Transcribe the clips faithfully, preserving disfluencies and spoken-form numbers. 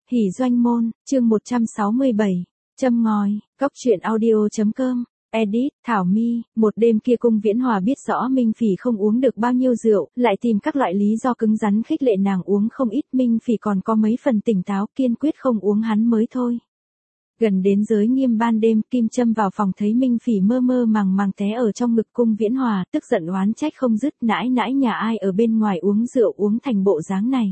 Hỉ doanh môn, chương một trăm sáu mươi bảy, châm ngòi, cóc truyện audio.com, edit, Thảo My. Một đêm kia Cung Viễn Hòa biết rõ Minh Phỉ không uống được bao nhiêu rượu, lại tìm các loại lý do cứng rắn khích lệ nàng uống không ít. Minh Phỉ còn có mấy phần tỉnh táo, kiên quyết không uống hắn mới thôi. Gần đến giới nghiêm ban đêm, Kim Châm vào phòng thấy Minh Phỉ mơ mơ màng màng té ở trong ngực Cung Viễn Hòa, tức giận oán trách không dứt, nãi nãi nhà ai ở bên ngoài uống rượu uống thành bộ dáng này.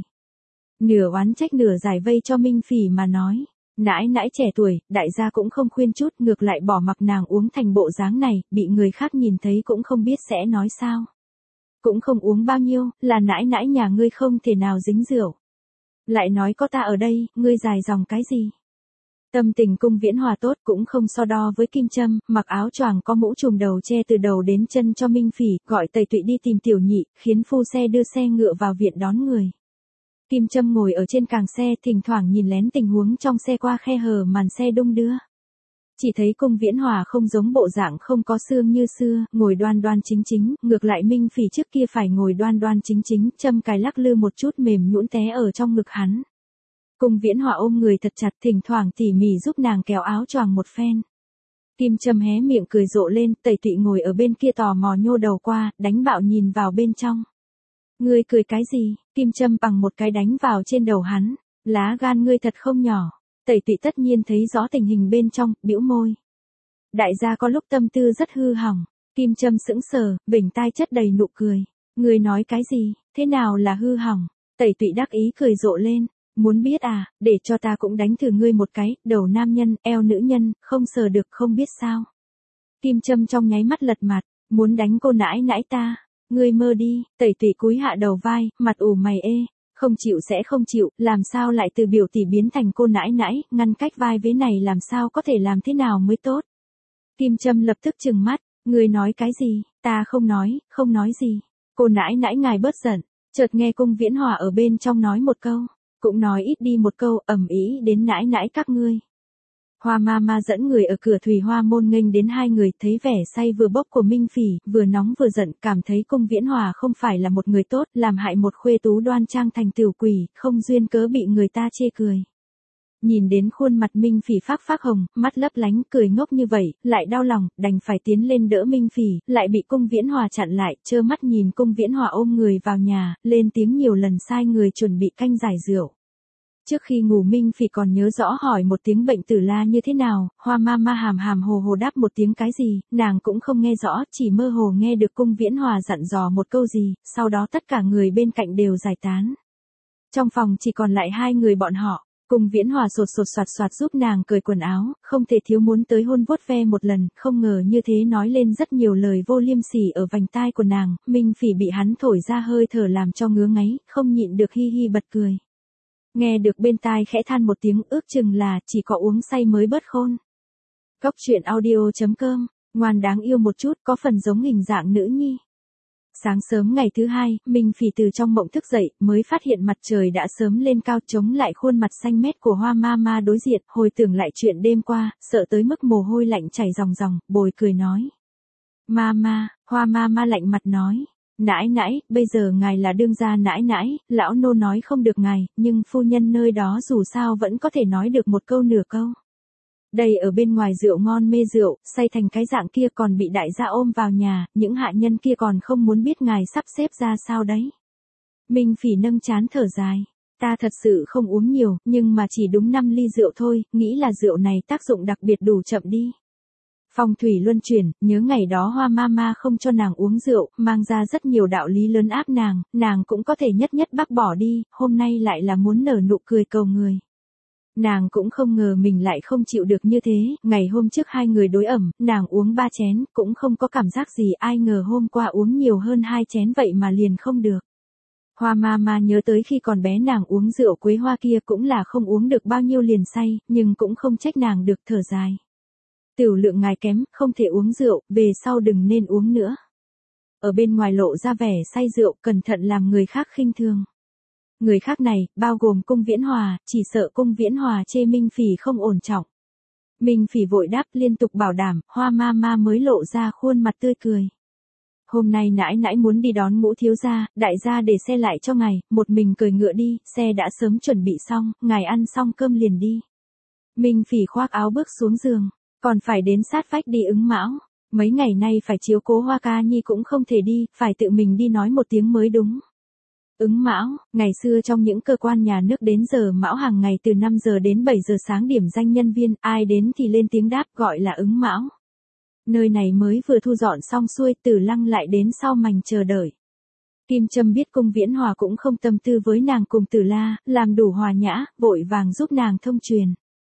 Nửa oán trách nửa giải vây cho Minh Phỉ mà nói, nãi nãi trẻ tuổi, đại gia cũng không khuyên chút, ngược lại bỏ mặc nàng uống thành bộ dáng này, bị người khác nhìn thấy cũng không biết sẽ nói sao. Cũng không uống bao nhiêu, là nãi nãi nhà ngươi không thể nào dính rượu. Lại nói có ta ở đây, ngươi dài dòng cái gì? Tâm tình Cung Viễn Hòa tốt cũng không so đo với Kim Châm, mặc áo choàng có mũ trùm đầu che từ đầu đến chân cho Minh Phỉ, gọi Tẩy Tụy đi tìm Tiểu Nhị, khiến phu xe đưa xe ngựa vào viện đón người. Kim Châm ngồi ở trên càng xe, thỉnh thoảng nhìn lén tình huống trong xe qua khe hở màn xe đung đưa. Chỉ thấy Cung Viễn Hòa không giống bộ dạng không có xương như xưa, ngồi đoan đoan chính chính, ngược lại Minh Phỉ trước kia phải ngồi đoan đoan chính chính, châm cài lắc lư một chút mềm nhũn té ở trong ngực hắn. Cung Viễn Hòa ôm người thật chặt, thỉnh thoảng tỉ mỉ giúp nàng kéo áo choàng một phen. Kim Châm hé miệng cười rộ lên, Tẩy Tụy ngồi ở bên kia tò mò nhô đầu qua, đánh bạo nhìn vào bên trong. Ngươi cười cái gì? Kim Châm bằng một cái đánh vào trên đầu hắn. Lá gan ngươi thật không nhỏ. Tẩy Tụy tất nhiên thấy rõ tình hình bên trong, bĩu môi. Đại gia có lúc tâm tư rất hư hỏng. Kim Châm sững sờ, vểnh tai chất đầy nụ cười. Ngươi nói cái gì? Thế nào là hư hỏng? Tẩy Tụy đắc ý cười rộ lên. Muốn biết à, để cho ta cũng đánh thử ngươi một cái, đầu nam nhân, eo nữ nhân, không sờ được không biết sao. Kim Châm trong nháy mắt lật mặt, muốn đánh cô nãi nãi ta. Ngươi mơ đi. Tẩy Tụy cúi hạ đầu vai, mặt ủ mày ê, không chịu sẽ không chịu, làm sao lại từ biểu tỷ biến thành cô nãi nãi, ngăn cách vai vế này làm sao có thể làm thế nào mới tốt. Kim Châm lập tức trừng mắt, ngươi nói cái gì, ta không nói, không nói gì. Cô nãi nãi ngài bớt giận, chợt nghe Cung Viễn Hòa ở bên trong nói một câu, cũng nói ít đi một câu, ầm ĩ đến nãi nãi các ngươi. Hoa ma ma dẫn người ở cửa Thủy Hoa môn nghênh đến hai người, thấy vẻ say vừa bốc của Minh Phỉ, vừa nóng vừa giận, cảm thấy Cung Viễn Hòa không phải là một người tốt, làm hại một khuê tú đoan trang thành tiểu quỷ, không duyên cớ bị người ta chê cười. Nhìn đến khuôn mặt Minh Phỉ phác phác hồng, mắt lấp lánh, cười ngốc như vậy, lại đau lòng, đành phải tiến lên đỡ Minh Phỉ, lại bị Cung Viễn Hòa chặn lại, trơ mắt nhìn Cung Viễn Hòa ôm người vào nhà, lên tiếng nhiều lần sai người chuẩn bị canh giải rượu. Trước khi ngủ Minh Phỉ còn nhớ rõ hỏi một tiếng bệnh tử la như thế nào, Hoa ma ma hàm hàm hồ hồ đáp một tiếng cái gì, nàng cũng không nghe rõ, chỉ mơ hồ nghe được Cung Viễn Hòa dặn dò một câu gì, sau đó tất cả người bên cạnh đều giải tán. Trong phòng chỉ còn lại hai người bọn họ, Cung Viễn Hòa sột sột soạt soạt giúp nàng cởi quần áo, không thể thiếu muốn tới hôn vuốt ve một lần, không ngờ như thế nói lên rất nhiều lời vô liêm sỉ ở vành tai của nàng, Minh Phỉ bị hắn thổi ra hơi thở làm cho ngứa ngáy, không nhịn được hi hi bật cười. Nghe được bên tai khẽ than một tiếng, ước chừng là chỉ có uống say mới bớt khôn. Cóc truyện audio.com, ngoan đáng yêu một chút, có phần giống hình dạng nữ nhi. Sáng sớm ngày thứ hai, Minh Phỉ từ trong mộng thức dậy, mới phát hiện mặt trời đã sớm lên cao, chống lại khuôn mặt xanh mét của Hoa ma ma đối diện, hồi tưởng lại chuyện đêm qua, sợ tới mức mồ hôi lạnh chảy ròng ròng, bồi cười nói. Ma ma, Hoa ma ma lạnh mặt nói. Nãi nãi, bây giờ ngài là đương gia nãi nãi, lão nô nói không được ngài, nhưng phu nhân nơi đó dù sao vẫn có thể nói được một câu nửa câu. Đây ở bên ngoài rượu ngon mê rượu, say thành cái dạng kia còn bị đại gia ôm vào nhà, những hạ nhân kia còn không muốn biết ngài sắp xếp ra sao đấy. Minh Phỉ nâng trán thở dài. Ta thật sự không uống nhiều, nhưng mà chỉ đúng năm ly rượu thôi, nghĩ là rượu này tác dụng đặc biệt đủ chậm đi. Phong thủy luân chuyển, nhớ ngày đó Hoa ma ma không cho nàng uống rượu, mang ra rất nhiều đạo lý lớn áp nàng, nàng cũng có thể nhất nhất bác bỏ đi, hôm nay lại là muốn nở nụ cười cầu người. Nàng cũng không ngờ mình lại không chịu được như thế, ngày hôm trước hai người đối ẩm, nàng uống ba chén, cũng không có cảm giác gì, ai ngờ hôm qua uống nhiều hơn hai chén vậy mà liền không được. Hoa ma ma nhớ tới khi còn bé nàng uống rượu quế hoa kia cũng là không uống được bao nhiêu liền say, nhưng cũng không trách nàng được, thở dài. Tiểu lượng ngài kém, không thể uống rượu, về sau đừng nên uống nữa. Ở bên ngoài lộ ra vẻ say rượu, cẩn thận làm người khác khinh thường. Người khác này, bao gồm Cung Viễn Hòa, chỉ sợ Cung Viễn Hòa chê Minh Phỉ không ổn trọng. Minh Phỉ vội đáp liên tục bảo đảm, Hoa ma ma mới lộ ra khuôn mặt tươi cười. Hôm nay nãi nãi muốn đi đón Ngũ thiếu gia, đại gia để xe lại cho ngài, một mình cưỡi ngựa đi, xe đã sớm chuẩn bị xong, ngài ăn xong cơm liền đi. Minh Phỉ khoác áo bước xuống giường, còn phải đến sát vách đi ứng mão. Mấy ngày nay phải chiếu cố Hoa Ca Nhi cũng không thể đi, phải tự mình đi nói một tiếng mới đúng. Ứng mão, ngày xưa trong những cơ quan nhà nước đến giờ mão hàng ngày từ năm giờ đến bảy giờ sáng điểm danh nhân viên, ai đến thì lên tiếng đáp gọi là ứng mão. Nơi này mới vừa thu dọn xong xuôi, Tử Lăng lại đến sau mành chờ đợi. Kim Trâm biết Cung Viễn Hòa cũng không tâm tư với nàng cùng Tử La, làm đủ hòa nhã, vội vàng giúp nàng thông truyền.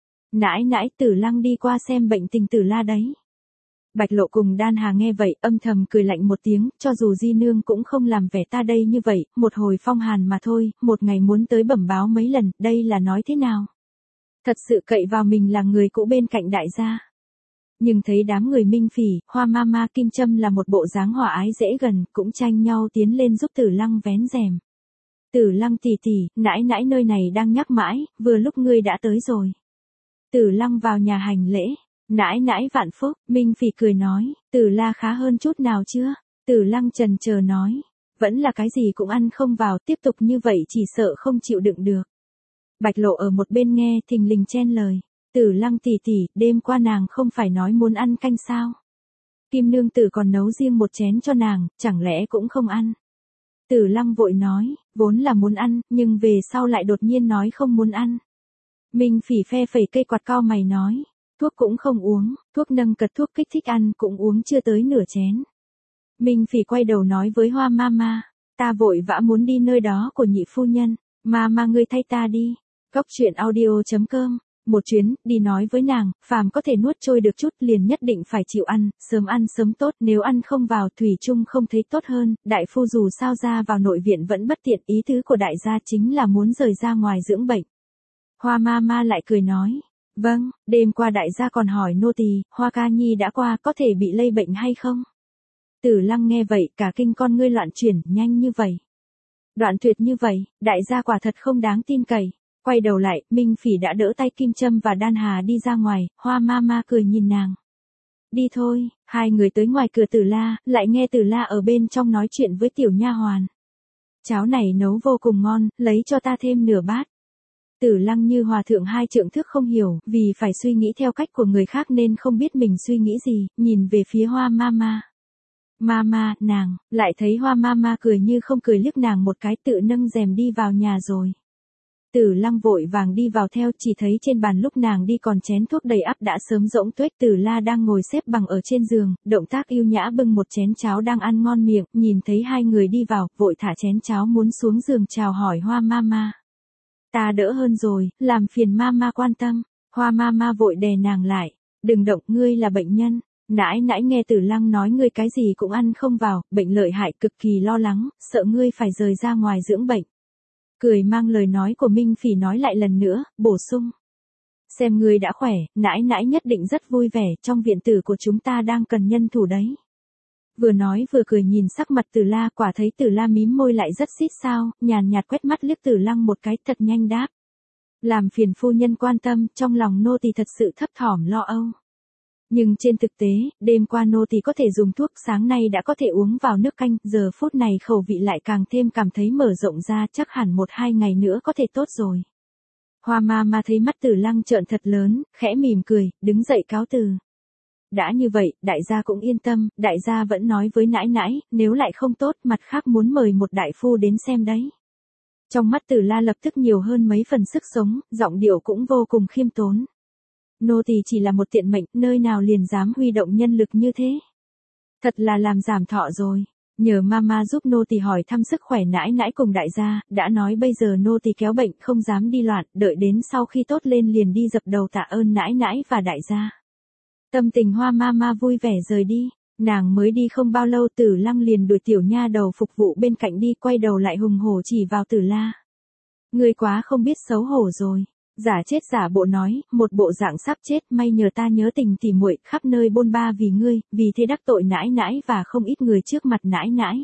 Nãi nãi, Tử Lăng đi qua xem bệnh tình Tử La đấy. Bạch Lộ cùng Đan Hà nghe vậy, âm thầm cười lạnh một tiếng, cho dù Di Nương cũng không làm vẻ ta đây như vậy, một hồi phong hàn mà thôi, một ngày muốn tới bẩm báo mấy lần, đây là nói thế nào? Thật sự cậy vào mình là người cũ bên cạnh đại gia. Nhưng thấy đám người Minh Phỉ, Hoa Mama, Kim Trâm là một bộ dáng hòa ái dễ gần, cũng tranh nhau tiến lên giúp Tử Lăng vén rèm. Tử Lăng tỷ tỷ, nãi nãi nơi này đang nhắc mãi, vừa lúc ngươi đã tới rồi. Tử Lăng vào nhà hành lễ. Nãi nãi vạn phúc, Minh Phỉ cười nói, Tử La khá hơn chút nào chưa? Tử Lăng trần chờ nói, vẫn là cái gì cũng ăn không vào, tiếp tục như vậy chỉ sợ không chịu đựng được. Bạch Lộ ở một bên nghe thình lình chen lời, Tử Lăng tỷ tỷ, đêm qua nàng không phải nói muốn ăn canh sao? Kim nương tử còn nấu riêng một chén cho nàng, chẳng lẽ cũng không ăn? Tử Lăng vội nói, vốn là muốn ăn, nhưng về sau lại đột nhiên nói không muốn ăn. Minh Phỉ phe phẩy cây quạt cau mày nói, thuốc cũng không uống, thuốc nâng cật thuốc kích thích ăn cũng uống chưa tới nửa chén. Minh Phỉ quay đầu nói với Hoa Mama, ta vội vã muốn đi nơi đó của nhị phu nhân, Mama ngươi thay ta đi. Góc truyện audio chấm com, một chuyến, đi nói với nàng, phàm có thể nuốt trôi được chút liền nhất định phải chịu ăn, sớm ăn sớm tốt, nếu ăn không vào thủy chung không thấy tốt hơn, đại phu dù sao ra vào nội viện vẫn bất tiện, ý tứ của đại gia chính là muốn rời ra ngoài dưỡng bệnh. Hoa Mama lại cười nói, vâng, đêm qua đại gia còn hỏi nô tỳ, Hoa Ca Nhi đã qua có thể bị lây bệnh hay không? Tử Lăng nghe vậy, cả kinh con ngươi loạn chuyển, nhanh như vậy. Đoạn tuyệt như vậy, đại gia quả thật không đáng tin cậy. Quay đầu lại, Minh Phỉ đã đỡ tay Kim Trâm và Đan Hà đi ra ngoài, Hoa Mama cười nhìn nàng. Đi thôi, hai người tới ngoài cửa Tử La, lại nghe Tử La ở bên trong nói chuyện với tiểu nha hoàn. Cháo này nấu vô cùng ngon, lấy cho ta thêm nửa bát. Tử Lăng như hòa thượng hai trượng thước không hiểu, vì phải suy nghĩ theo cách của người khác nên không biết mình suy nghĩ gì, nhìn về phía Hoa Mama. Mama, nàng, lại thấy Hoa Mama cười như không cười liếc nàng một cái, tự nâng rèm đi vào nhà rồi. Tử Lăng vội vàng đi vào theo, chỉ thấy trên bàn lúc nàng đi còn chén thuốc đầy ắp đã sớm rỗng tuếch. Tử La đang ngồi xếp bằng ở trên giường, động tác yêu nhã bưng một chén cháo đang ăn ngon miệng, nhìn thấy hai người đi vào, vội thả chén cháo muốn xuống giường chào hỏi Hoa Mama. Ta đỡ hơn rồi, làm phiền Mama quan tâm. Hoa Mama vội đè nàng lại, đừng động, ngươi là bệnh nhân. Nãi nãi nghe Tử Lăng nói ngươi cái gì cũng ăn không vào, bệnh lợi hại, cực kỳ lo lắng, sợ ngươi phải rời ra ngoài dưỡng bệnh. Cười mang lời nói của Minh Phỉ nói lại lần nữa, bổ sung. Xem ngươi đã khỏe, nãi nãi nhất định rất vui vẻ, trong viện tử của chúng ta đang cần nhân thủ đấy. Vừa nói vừa cười nhìn sắc mặt Tử La, quả thấy Tử La mím môi lại rất xít sao, nhàn nhạt quét mắt liếc Tử Lăng một cái, thật nhanh đáp. Làm phiền phu nhân quan tâm, trong lòng nô tỳ thật sự thấp thỏm lo âu. Nhưng trên thực tế, đêm qua nô tỳ có thể dùng thuốc, sáng nay đã có thể uống vào nước canh, giờ phút này khẩu vị lại càng thêm cảm thấy mở rộng ra, chắc hẳn một hai ngày nữa có thể tốt rồi. Hoa Mama thấy mắt Tử Lăng trợn thật lớn, khẽ mỉm cười, đứng dậy cáo từ. Đã như vậy, đại gia cũng yên tâm, đại gia vẫn nói với nãi nãi, nếu lại không tốt, mặt khác muốn mời một đại phu đến xem đấy. Trong mắt Tử La lập tức nhiều hơn mấy phần sức sống, giọng điệu cũng vô cùng khiêm tốn. Nô tỳ chỉ là một tiện mệnh, nơi nào liền dám huy động nhân lực như thế. Thật là làm giảm thọ rồi. Nhờ Mama giúp nô tỳ hỏi thăm sức khỏe nãi nãi cùng đại gia, đã nói bây giờ nô tỳ kéo bệnh không dám đi loạn, đợi đến sau khi tốt lên liền đi dập đầu tạ ơn nãi nãi và đại gia. Tâm tình Hoa Mama vui vẻ rời đi, nàng mới đi không bao lâu Tử Lăng liền đuổi tiểu nha đầu phục vụ bên cạnh đi, quay đầu lại hùng hổ chỉ vào Tử La. Ngươi quá không biết xấu hổ rồi. Giả chết giả bộ nói, một bộ dạng sắp chết, may nhờ ta nhớ tình tỉ muội, khắp nơi bôn ba vì ngươi, vì thế đắc tội nãi nãi và không ít người trước mặt nãi nãi.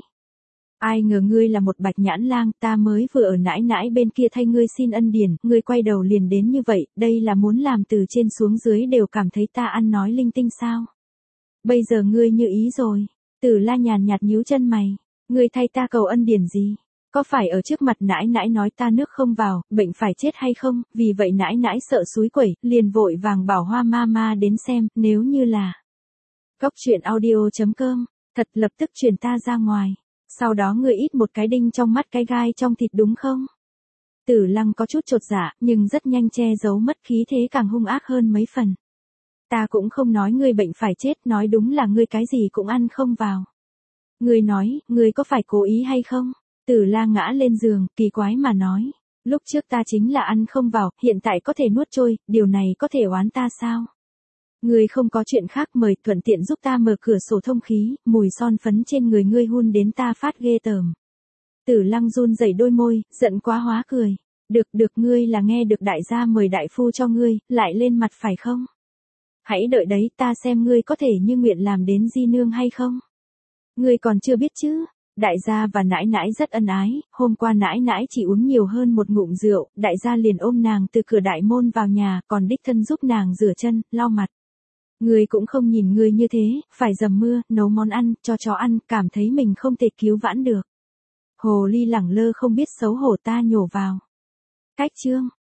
Ai ngờ ngươi là một bạch nhãn lang, ta mới vừa ở nãi nãi bên kia thay ngươi xin ân điển, ngươi quay đầu liền đến như vậy, đây là muốn làm từ trên xuống dưới đều cảm thấy ta ăn nói linh tinh sao. Bây giờ ngươi như ý rồi. Tử La nhàn nhạt nhíu chân mày, ngươi thay ta cầu ân điển gì? Có phải ở trước mặt nãi nãi nói ta nước không vào, bệnh phải chết hay không, vì vậy nãi nãi sợ suối quẩy, liền vội vàng bảo Hoa Mama đến xem, nếu như là. Góc truyện audio chấm com, thật lập tức truyền ta ra ngoài. Sau đó ngươi ít một cái đinh trong mắt cái gai trong thịt đúng không? Tử Lăng có chút chột dạ, nhưng rất nhanh che giấu mất khí thế càng hung ác hơn mấy phần. Ta cũng không nói ngươi bệnh phải chết, nói đúng là ngươi cái gì cũng ăn không vào. Ngươi nói, ngươi có phải cố ý hay không? Tử La ngã lên giường, kỳ quái mà nói. Lúc trước ta chính là ăn không vào, hiện tại có thể nuốt trôi, điều này có thể oán ta sao? Ngươi không có chuyện khác mời, thuận tiện giúp ta mở cửa sổ thông khí, mùi son phấn trên người ngươi hun đến ta phát ghê tởm. Tử Lăng run rẩy đôi môi, giận quá hóa cười. Được được, ngươi là nghe được đại gia mời đại phu cho ngươi, lại lên mặt phải không? Hãy đợi đấy, ta xem ngươi có thể như nguyện làm đến di nương hay không? Ngươi còn chưa biết chứ? Đại gia và nãi nãi rất ân ái, hôm qua nãi nãi chỉ uống nhiều hơn một ngụm rượu, đại gia liền ôm nàng từ cửa đại môn vào nhà, còn đích thân giúp nàng rửa chân, lau mặt. Ngươi cũng không nhìn ngươi như thế, phải dầm mưa, nấu món ăn, cho chó ăn, cảm thấy mình không thể cứu vãn được. Hồ ly lẳng lơ không biết xấu hổ ta nhổ vào. Cách chương.